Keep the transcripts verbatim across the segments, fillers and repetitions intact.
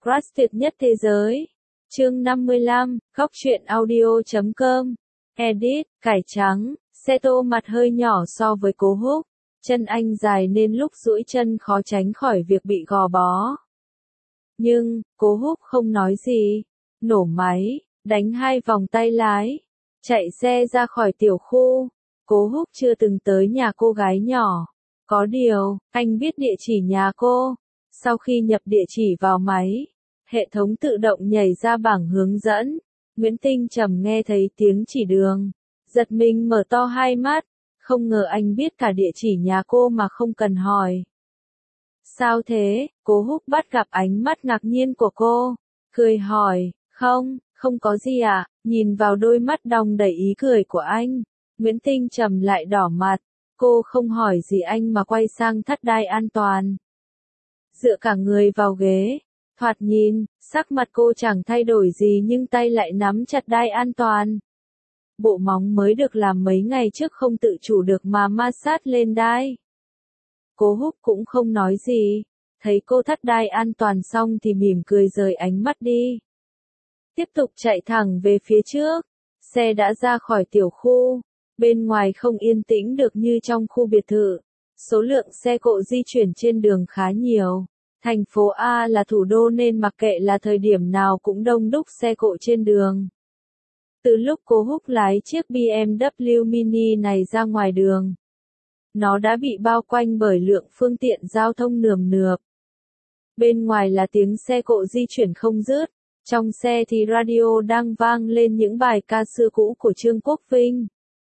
Crush tuyệt nhất thế giới. Chương năm mươi lăm, khóc chuyện audio chấm com. Edit, cải trắng, xe tô mặt hơi nhỏ so với Cố Húc. Chân anh dài nên lúc duỗi chân khó tránh khỏi việc bị gò bó. Nhưng, Cố Húc không nói gì. Nổ máy, đánh hai vòng tay lái. Chạy xe ra khỏi tiểu khu. Cố Húc chưa từng tới nhà cô gái nhỏ. Có điều, anh biết địa chỉ nhà cô. Sau khi nhập địa chỉ vào máy, hệ thống tự động nhảy ra bảng hướng dẫn. Nguyễn Tinh Trầm nghe thấy tiếng chỉ đường, giật mình mở to hai mắt, không ngờ anh biết cả địa chỉ nhà cô mà không cần hỏi. Sao thế? Cố Húc bắt gặp ánh mắt ngạc nhiên của cô, cười hỏi, không, không có gì ạ. Nhìn vào đôi mắt đong đầy ý cười của anh, Nguyễn Tinh Trầm lại đỏ mặt, cô không hỏi gì anh mà quay sang thắt đai an toàn. Dựa cả người vào ghế, thoạt nhìn, sắc mặt cô chẳng thay đổi gì nhưng tay lại nắm chặt đai an toàn. Bộ móng mới được làm mấy ngày trước không tự chủ được mà ma sát lên đai. Cố Húc cũng không nói gì, thấy cô thắt đai an toàn xong thì mỉm cười rời ánh mắt đi. Tiếp tục chạy thẳng về phía trước, xe đã ra khỏi tiểu khu, bên ngoài không yên tĩnh được như trong khu biệt thự. Số lượng xe cộ di chuyển trên đường khá nhiều. Thành phố A là thủ đô nên mặc kệ là thời điểm nào cũng đông đúc xe cộ trên đường. Từ lúc Cố Húc lái chiếc bê em vê Mini này ra ngoài đường, nó đã bị bao quanh bởi lượng phương tiện giao thông nườm nượp. Bên ngoài là tiếng xe cộ di chuyển không dứt, trong xe thì radio đang vang lên những bài ca xưa cũ của Trương Quốc Vinh.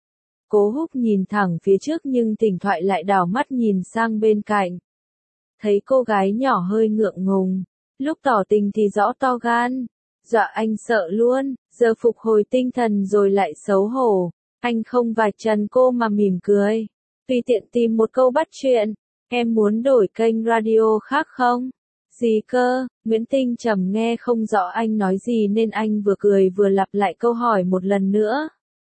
Cố Húc nhìn thẳng phía trước nhưng thỉnh thoảng lại đảo mắt nhìn sang bên cạnh. Thấy cô gái nhỏ hơi ngượng ngùng, lúc tỏ tình thì rõ to gan, dọa anh sợ luôn, giờ phục hồi tinh thần rồi lại xấu hổ. Anh không vạch trần cô mà mỉm cười, tùy tiện tìm một câu bắt chuyện, em muốn đổi kênh radio khác không? Gì cơ? Nguyễn Tinh Trầm nghe không rõ anh nói gì nên anh vừa cười vừa lặp lại câu hỏi một lần nữa.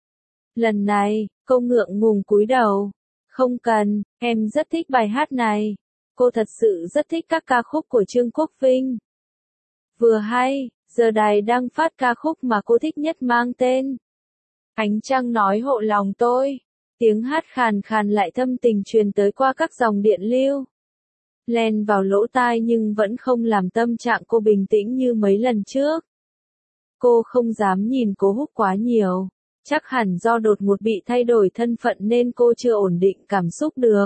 Lần này, cô ngượng ngùng cúi đầu. Không cần, em rất thích bài hát này. Cô thật sự rất thích các ca khúc của Trương Quốc Vinh. Vừa hay, giờ đài đang phát ca khúc mà cô thích nhất mang tên Ánh Trăng Nói Hộ Lòng Tôi. Tiếng hát khàn khàn lại thâm tình truyền tới qua các dòng điện lưu. Len vào lỗ tai nhưng vẫn không làm tâm trạng cô bình tĩnh như mấy lần trước. Cô không dám nhìn Cố Húc quá nhiều. Chắc hẳn do đột ngột bị thay đổi thân phận nên cô chưa ổn định cảm xúc được.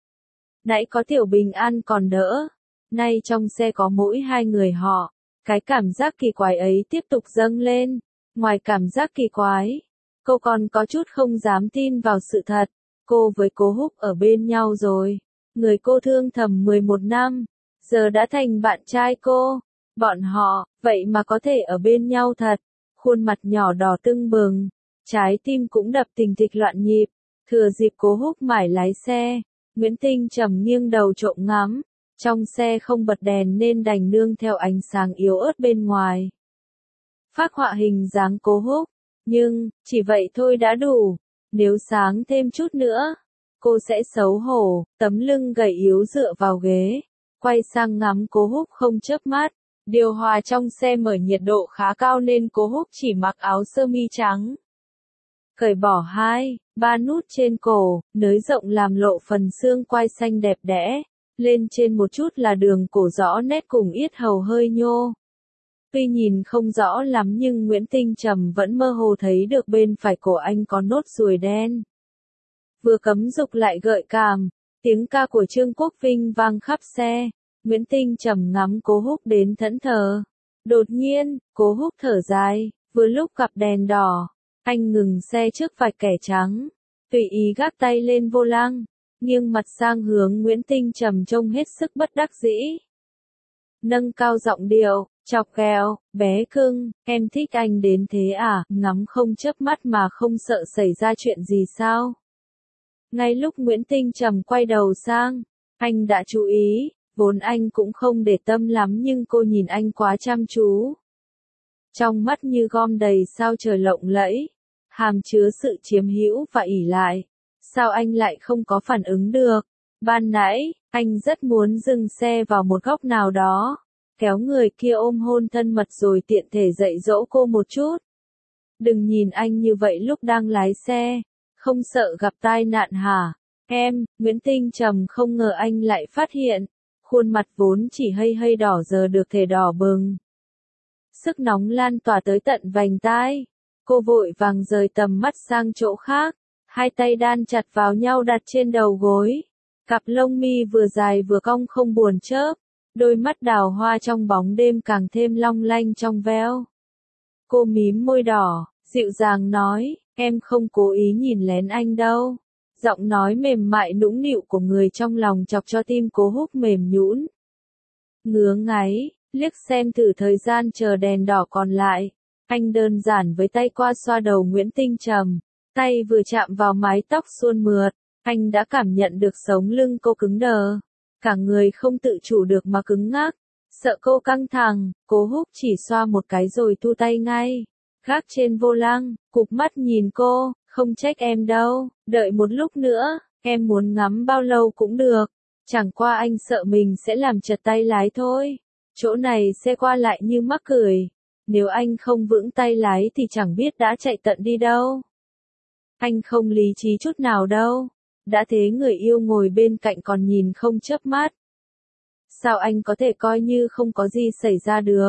Nãy có Tiểu Bình An còn đỡ. Nay trong xe có mỗi hai người họ. Cái cảm giác kỳ quái ấy tiếp tục dâng lên. Ngoài cảm giác kỳ quái, cô còn có chút không dám tin vào sự thật. Cô với Cố Húc ở bên nhau rồi. Người cô thương thầm mười một năm, giờ đã thành bạn trai cô. Bọn họ, vậy mà có thể ở bên nhau thật. Khuôn mặt nhỏ đỏ tưng bừng. Trái tim cũng đập thình thịch loạn nhịp. Thừa dịp Cố Húc mải lái xe, Nguyễn Tinh Trầm nghiêng đầu trộm ngắm. Trong xe không bật đèn nên đành nương theo ánh sáng yếu ớt bên ngoài. Phác họa hình dáng Cố Húc. Nhưng, chỉ vậy thôi đã đủ. Nếu sáng thêm chút nữa, cô sẽ xấu hổ. Tấm lưng gầy yếu dựa vào ghế, quay sang ngắm Cố Húc không chớp mắt. Điều hòa trong xe mở nhiệt độ khá cao nên Cố Húc chỉ mặc áo sơ mi trắng. Cởi bỏ hai, ba nút trên cổ, nới rộng làm lộ phần xương quai xanh đẹp đẽ. Lên trên một chút là đường cổ rõ nét cùng yết hầu hơi nhô. Tuy nhìn không rõ lắm nhưng Nguyễn Tinh Trầm vẫn mơ hồ thấy được bên phải cổ anh có nốt ruồi đen. Vừa cấm dục lại gợi cảm, tiếng ca của Trương Quốc Vinh vang khắp xe. Nguyễn Tinh Trầm ngắm Cố Húc đến thẫn thờ. Đột nhiên, Cố Húc thở dài, vừa lúc gặp đèn đỏ. Anh ngừng xe trước vạch kẻ trắng, tùy ý gác tay lên vô lăng, nghiêng mặt sang hướng Nguyễn Tinh Trầm trông hết sức bất đắc dĩ. Nâng cao giọng điệu, chọc ghẹo, bé cưng, em thích anh đến thế à, ngắm không chớp mắt mà không sợ xảy ra chuyện gì sao? Ngay lúc Nguyễn Tinh Trầm quay đầu sang, anh đã chú ý, vốn anh cũng không để tâm lắm nhưng cô nhìn anh quá chăm chú. Trong mắt như gom đầy sao trời lộng lẫy, hàm chứa sự chiếm hữu và ỷ lại. Sao anh lại không có phản ứng được? Ban nãy, anh rất muốn dừng xe vào một góc nào đó, kéo người kia ôm hôn thân mật rồi tiện thể dạy dỗ cô một chút. Đừng nhìn anh như vậy lúc đang lái xe, không sợ gặp tai nạn hả? Em, Nguyễn Tinh Trầm không ngờ anh lại phát hiện, khuôn mặt vốn chỉ hơi hơi đỏ giờ được thể đỏ bừng. Sức nóng lan tỏa tới tận vành tai, cô vội vàng rời tầm mắt sang chỗ khác, hai tay đan chặt vào nhau đặt trên đầu gối. Cặp lông mi vừa dài vừa cong không buồn chớp, đôi mắt đào hoa trong bóng đêm càng thêm long lanh trong veo. Cô mím môi đỏ, dịu dàng nói, em không cố ý nhìn lén anh đâu. Giọng nói mềm mại nũng nịu của người trong lòng chọc cho tim Cố Húc mềm nhũn. Ngứa ngáy, liếc xem thử thời gian chờ đèn đỏ còn lại. Anh đơn giản với tay qua xoa đầu Nguyễn Tinh Trầm, tay vừa chạm vào mái tóc suôn mượt, anh đã cảm nhận được sống lưng cô cứng đờ. Cả người không tự chủ được mà cứng ngắc, sợ cô căng thẳng, Cố Húc chỉ xoa một cái rồi thu tay ngay. Gác trên vô lăng, cụp mắt nhìn cô, không trách em đâu, đợi một lúc nữa, em muốn ngắm bao lâu cũng được. Chẳng qua anh sợ mình sẽ làm trật tay lái thôi. Chỗ này xe qua lại như mắc cười. Nếu anh không vững tay lái thì chẳng biết đã chạy tận đi đâu. Anh không lý trí chút nào đâu. Đã thế người yêu ngồi bên cạnh còn nhìn không chớp mắt. Sao anh có thể coi như không có gì xảy ra được?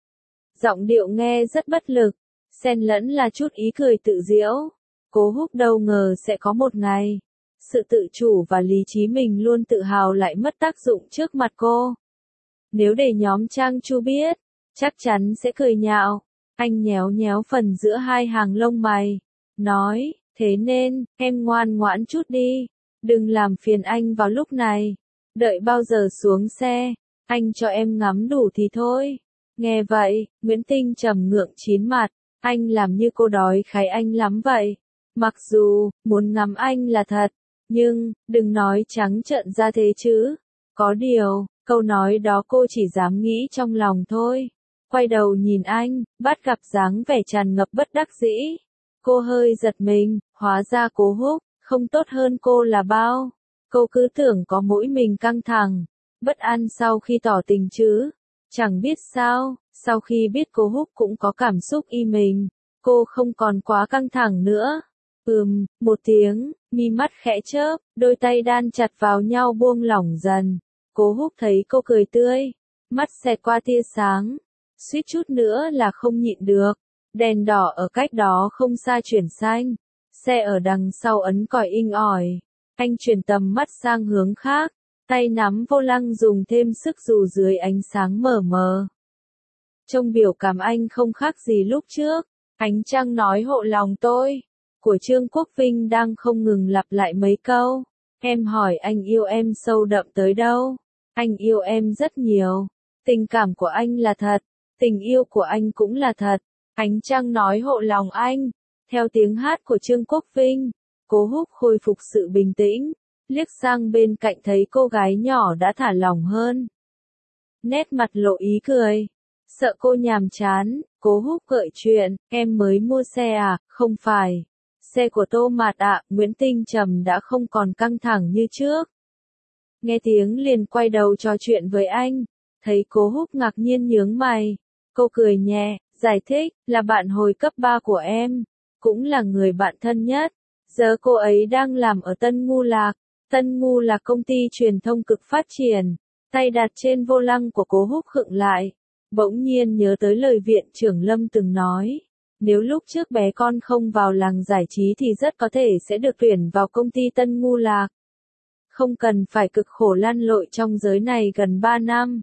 Giọng điệu nghe rất bất lực, xen lẫn là chút ý cười tự giễu. Cố Húc đâu ngờ sẽ có một ngày, sự tự chủ và lý trí mình luôn tự hào lại mất tác dụng trước mặt cô. Nếu để nhóm Trang Chu biết, chắc chắn sẽ cười nhạo. Anh nhéo nhéo phần giữa hai hàng lông mày, nói, thế nên, em ngoan ngoãn chút đi, đừng làm phiền anh vào lúc này. Đợi bao giờ xuống xe, anh cho em ngắm đủ thì thôi. Nghe vậy, Nguyễn Tinh Trầm ngượng chín mặt, anh làm như cô đói khái anh lắm vậy. Mặc dù, muốn ngắm anh là thật, nhưng, đừng nói trắng trợn ra thế chứ. Có điều, câu nói đó cô chỉ dám nghĩ trong lòng thôi. Quay đầu nhìn anh, bắt gặp dáng vẻ tràn ngập bất đắc dĩ. Cô hơi giật mình, hóa ra Cố Húc, không tốt hơn cô là bao. Cô cứ tưởng có mỗi mình căng thẳng, bất an sau khi tỏ tình chứ. Chẳng biết sao, sau khi biết Cố Húc cũng có cảm xúc y mình, cô không còn quá căng thẳng nữa. Ừm, một tiếng, mi mắt khẽ chớp, đôi tay đan chặt vào nhau buông lỏng dần. Cố Húc thấy cô cười tươi, mắt xẹt qua tia sáng, suýt chút nữa là không nhịn được. Đèn đỏ ở cách đó không xa chuyển xanh, xe ở đằng sau ấn còi inh ỏi. Anh chuyển tầm mắt sang hướng khác, tay nắm vô lăng dùng thêm sức dù dưới ánh sáng mờ mờ. Trông biểu cảm anh không khác gì lúc trước. Ánh trăng nói hộ lòng tôi, của Trương Quốc Vinh đang không ngừng lặp lại mấy câu. Em hỏi anh yêu em sâu đậm tới đâu? Anh yêu em rất nhiều. Tình cảm của anh là thật, tình yêu của anh cũng là thật. Ánh trăng nói hộ lòng anh. Theo tiếng hát của Trương Quốc Vinh, Cố Húc khôi phục sự bình tĩnh, liếc sang bên cạnh thấy cô gái nhỏ đã thả lỏng hơn. Nét mặt lộ ý cười. Sợ cô nhàm chán, Cố Húc gợi chuyện, em mới mua xe à, không phải. Xe của Tô Mạt ạ, Nguyễn Tinh Trầm đã không còn căng thẳng như trước. Nghe tiếng liền quay đầu trò chuyện với anh, thấy Cố Húc ngạc nhiên nhướng mày. Cô cười nhẹ, giải thích, là bạn hồi cấp ba của em, cũng là người bạn thân nhất. Giờ cô ấy đang làm ở Tân Ngu Lạc. Tân Ngu là công ty truyền thông cực phát triển. Tay đặt trên vô lăng của Cố Húc khựng lại. Bỗng nhiên nhớ tới lời viện trưởng Lâm từng nói. Nếu lúc trước bé con không vào làng giải trí thì rất có thể sẽ được tuyển vào công ty Tân Ngu Lạc. Không cần phải cực khổ lăn lội trong giới này gần ba năm.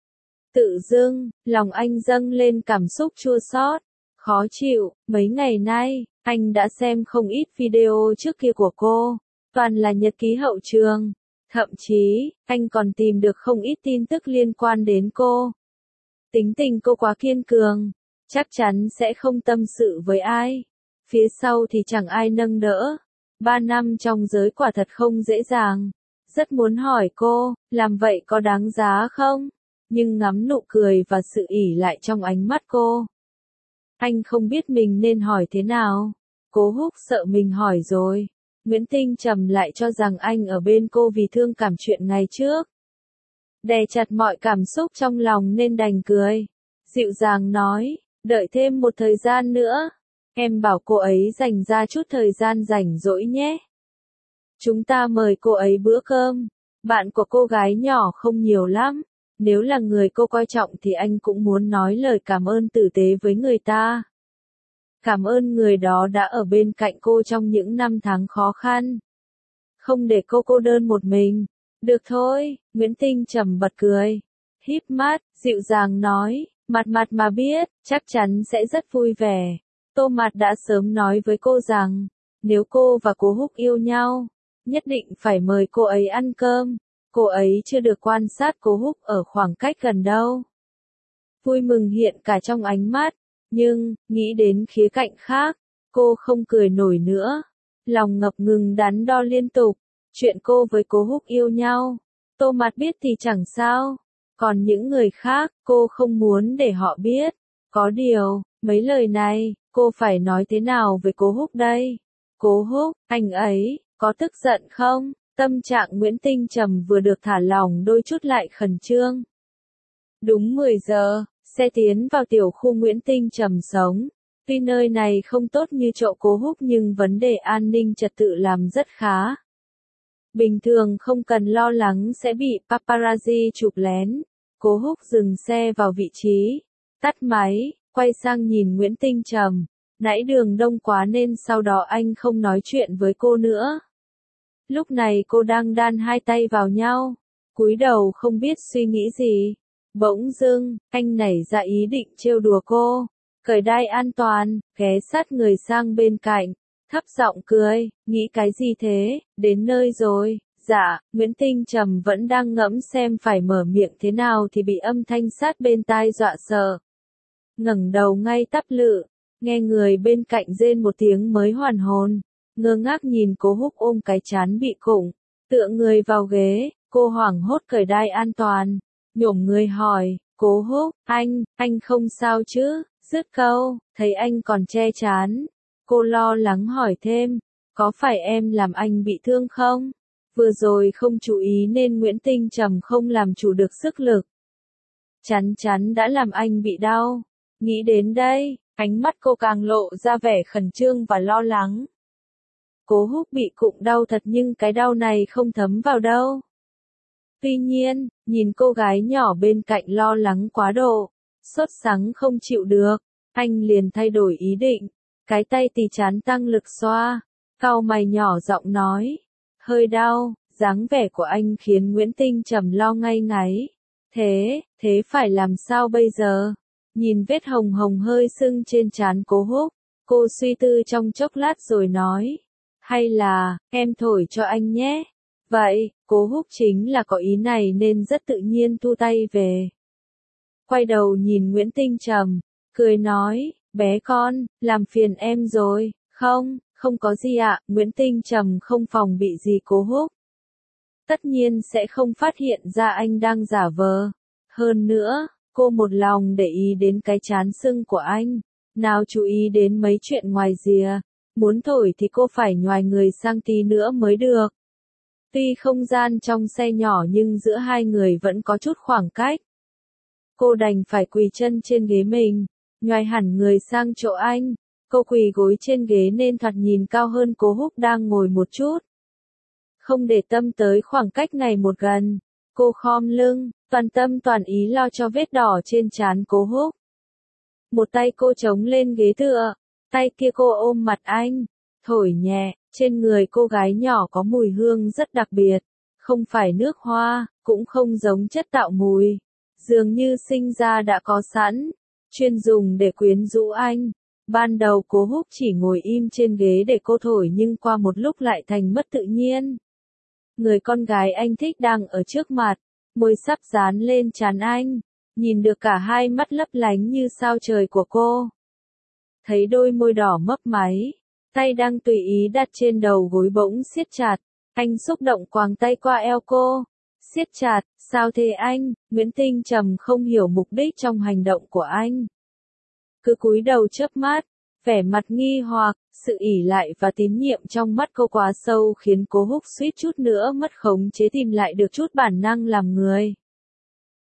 Tự dưng, lòng anh dâng lên cảm xúc chua xót, khó chịu. Mấy ngày nay, anh đã xem không ít video trước kia của cô, toàn là nhật ký hậu trường. Thậm chí, anh còn tìm được không ít tin tức liên quan đến cô. Tính tình cô quá kiên cường, chắc chắn sẽ không tâm sự với ai. Phía sau thì chẳng ai nâng đỡ. Ba năm trong giới quả thật không dễ dàng. Rất muốn hỏi cô, làm vậy có đáng giá không? Nhưng ngắm nụ cười và sự ỉ lại trong ánh mắt cô, anh không biết mình nên hỏi thế nào. Cố Húc sợ mình hỏi rồi. Nguyễn Tinh Trầm lại cho rằng anh ở bên cô vì thương cảm chuyện ngày trước. đè chặt mọi cảm xúc trong lòng nên đành cười. Dịu dàng nói, đợi thêm một thời gian nữa. Em bảo cô ấy dành ra chút thời gian rảnh rỗi nhé. Chúng ta mời cô ấy bữa cơm. Bạn của cô gái nhỏ không nhiều lắm. Nếu là người cô coi trọng thì anh cũng muốn nói lời cảm ơn tử tế với người ta. Cảm ơn người đó đã ở bên cạnh cô trong những năm tháng khó khăn. Không để cô cô đơn một mình. Được thôi, Nguyễn Tinh trầm bật cười. Híp mắt, dịu dàng nói, Mặt Mặt mà biết, chắc chắn sẽ rất vui vẻ. Tô Mặt đã sớm nói với cô rằng, nếu cô và Cố Húc yêu nhau, nhất định phải mời cô ấy ăn cơm. Cô ấy chưa được quan sát Cố Húc ở khoảng cách gần đâu. Vui mừng hiện cả trong ánh mắt, nhưng, nghĩ đến khía cạnh khác, cô không cười nổi nữa. Lòng ngập ngừng đắn đo liên tục, chuyện cô với Cố Húc yêu nhau. Tô Mặt biết thì chẳng sao, còn những người khác, cô không muốn để họ biết. Có điều, mấy lời này, cô phải nói thế nào với Cố Húc đây? Cố Húc, anh ấy, có tức giận không? Tâm trạng Nguyễn Tinh trầm vừa được thả lỏng đôi chút lại khẩn trương. Đúng mười giờ, xe tiến vào tiểu khu Nguyễn Tinh trầm sống. Tuy nơi này không tốt như chỗ Cố Húc nhưng vấn đề an ninh trật tự làm rất khá. Bình thường không cần lo lắng sẽ bị paparazzi chụp lén. Cố Húc dừng xe vào vị trí, tắt máy, quay sang nhìn Nguyễn Tinh trầm. Nãy đường đông quá nên sau đó anh không nói chuyện với cô nữa. Lúc này cô đang đan hai tay vào nhau, cúi đầu không biết suy nghĩ gì. Bỗng dưng, anh nảy ra ý định trêu đùa cô, cởi đai an toàn, ghé sát người sang bên cạnh, thấp giọng cười, nghĩ cái gì thế, đến nơi rồi. Dạ, Nguyễn Tinh trầm vẫn đang ngẫm xem phải mở miệng thế nào thì bị âm thanh sát bên tai dọa sợ. Ngẩng đầu ngay tắp lự, nghe người bên cạnh rên một tiếng mới hoàn hồn, ngơ ngác nhìn Cố Húc ôm cái trán bị cụng, tựa người vào ghế, cô hoảng hốt cởi đai an toàn, nhổm người hỏi, Cố Húc, anh, anh không sao chứ? Dứt câu, thấy anh còn che trán, cô lo lắng hỏi thêm, có phải em làm anh bị thương không? Vừa rồi không chú ý nên Nguyễn Tinh trầm không làm chủ được sức lực. Chắn chắn đã làm anh bị đau. Nghĩ đến đây, ánh mắt cô càng lộ ra vẻ khẩn trương và lo lắng. Cố Húc bị cụng đau thật nhưng cái đau này không thấm vào đâu. Tuy nhiên, nhìn cô gái nhỏ bên cạnh lo lắng quá độ, sốt sắng không chịu được, anh liền thay đổi ý định, cái tay tì chán tăng lực xoa, cau mày nhỏ giọng nói, hơi đau. Dáng vẻ của anh khiến Nguyễn Tinh trầm lo ngay ngáy. Thế, thế phải làm sao bây giờ? Nhìn vết hồng hồng hơi sưng trên trán Cố Húc, cô suy tư trong chốc lát rồi nói, hay là, em thổi cho anh nhé. Vậy, Cố Húc chính là có ý này nên rất tự nhiên thu tay về. Quay đầu nhìn Nguyễn Tinh trầm, cười nói, bé con, làm phiền em rồi. Không, không có gì ạ. Nguyễn Tinh trầm không phòng bị gì Cố Húc. Tất nhiên sẽ không phát hiện ra anh đang giả vờ. Hơn nữa, cô một lòng để ý đến cái trán sưng của anh, nào chú ý đến mấy chuyện ngoài rìa. Muốn thổi thì cô phải nhoài người sang tí nữa mới được. Tuy không gian trong xe nhỏ nhưng giữa hai người vẫn có chút khoảng cách. Cô đành phải quỳ chân trên ghế mình, nhoài hẳn người sang chỗ anh. Cô quỳ gối trên ghế nên thoạt nhìn cao hơn Cố Húc đang ngồi một chút. Không để tâm tới khoảng cách ngày một gần, cô khom lưng, toàn tâm toàn ý lo cho vết đỏ trên trán Cố Húc. Một tay cô chống lên ghế tựa, tay kia cô ôm mặt anh, thổi nhẹ, trên người cô gái nhỏ có mùi hương rất đặc biệt, không phải nước hoa, cũng không giống chất tạo mùi, dường như sinh ra đã có sẵn, chuyên dùng để quyến rũ anh. Ban đầu Cố Húc chỉ ngồi im trên ghế để cô thổi nhưng qua một lúc lại thành mất tự nhiên. Người con gái anh thích đang ở trước mặt, môi sắp dán lên trán anh, nhìn được cả hai mắt lấp lánh như sao trời của cô. Thấy đôi môi đỏ mấp máy, tay đang tùy ý đặt trên đầu gối bỗng siết chặt, anh xúc động quàng tay qua eo cô. Siết chặt, sao thế anh? Nguyễn Tinh trầm không hiểu mục đích trong hành động của anh. Cứ cúi đầu chớp mắt, vẻ mặt nghi hoặc, sự ỷ lại và tín nhiệm trong mắt cô quá sâu khiến Cố Húc suýt chút nữa mất khống chế tìm lại được chút bản năng làm người.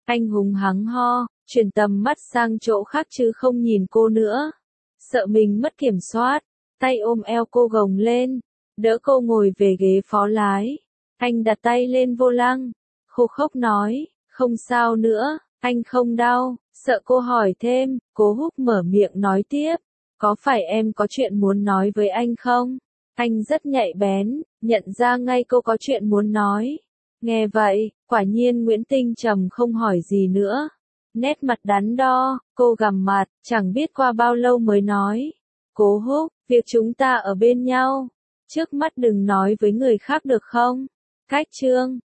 Anh hùng hắng ho, chuyển tầm mắt sang chỗ khác chứ không nhìn cô nữa. Sợ mình mất kiểm soát, tay ôm eo cô gồng lên, đỡ cô ngồi về ghế phó lái. Anh đặt tay lên vô lăng, khô khốc nói, không sao nữa, anh không đau. Sợ cô hỏi thêm, Cố Húc mở miệng nói tiếp, có phải em có chuyện muốn nói với anh không? Anh rất nhạy bén, nhận ra ngay cô có chuyện muốn nói. Nghe vậy, quả nhiên Nguyễn Tinh Trầm không hỏi gì nữa. Nét mặt đắn đo, cô gằm mặt, chẳng biết qua bao lâu mới nói. Cố Húc, việc chúng ta ở bên nhau, trước mắt đừng nói với người khác được không? Cách chương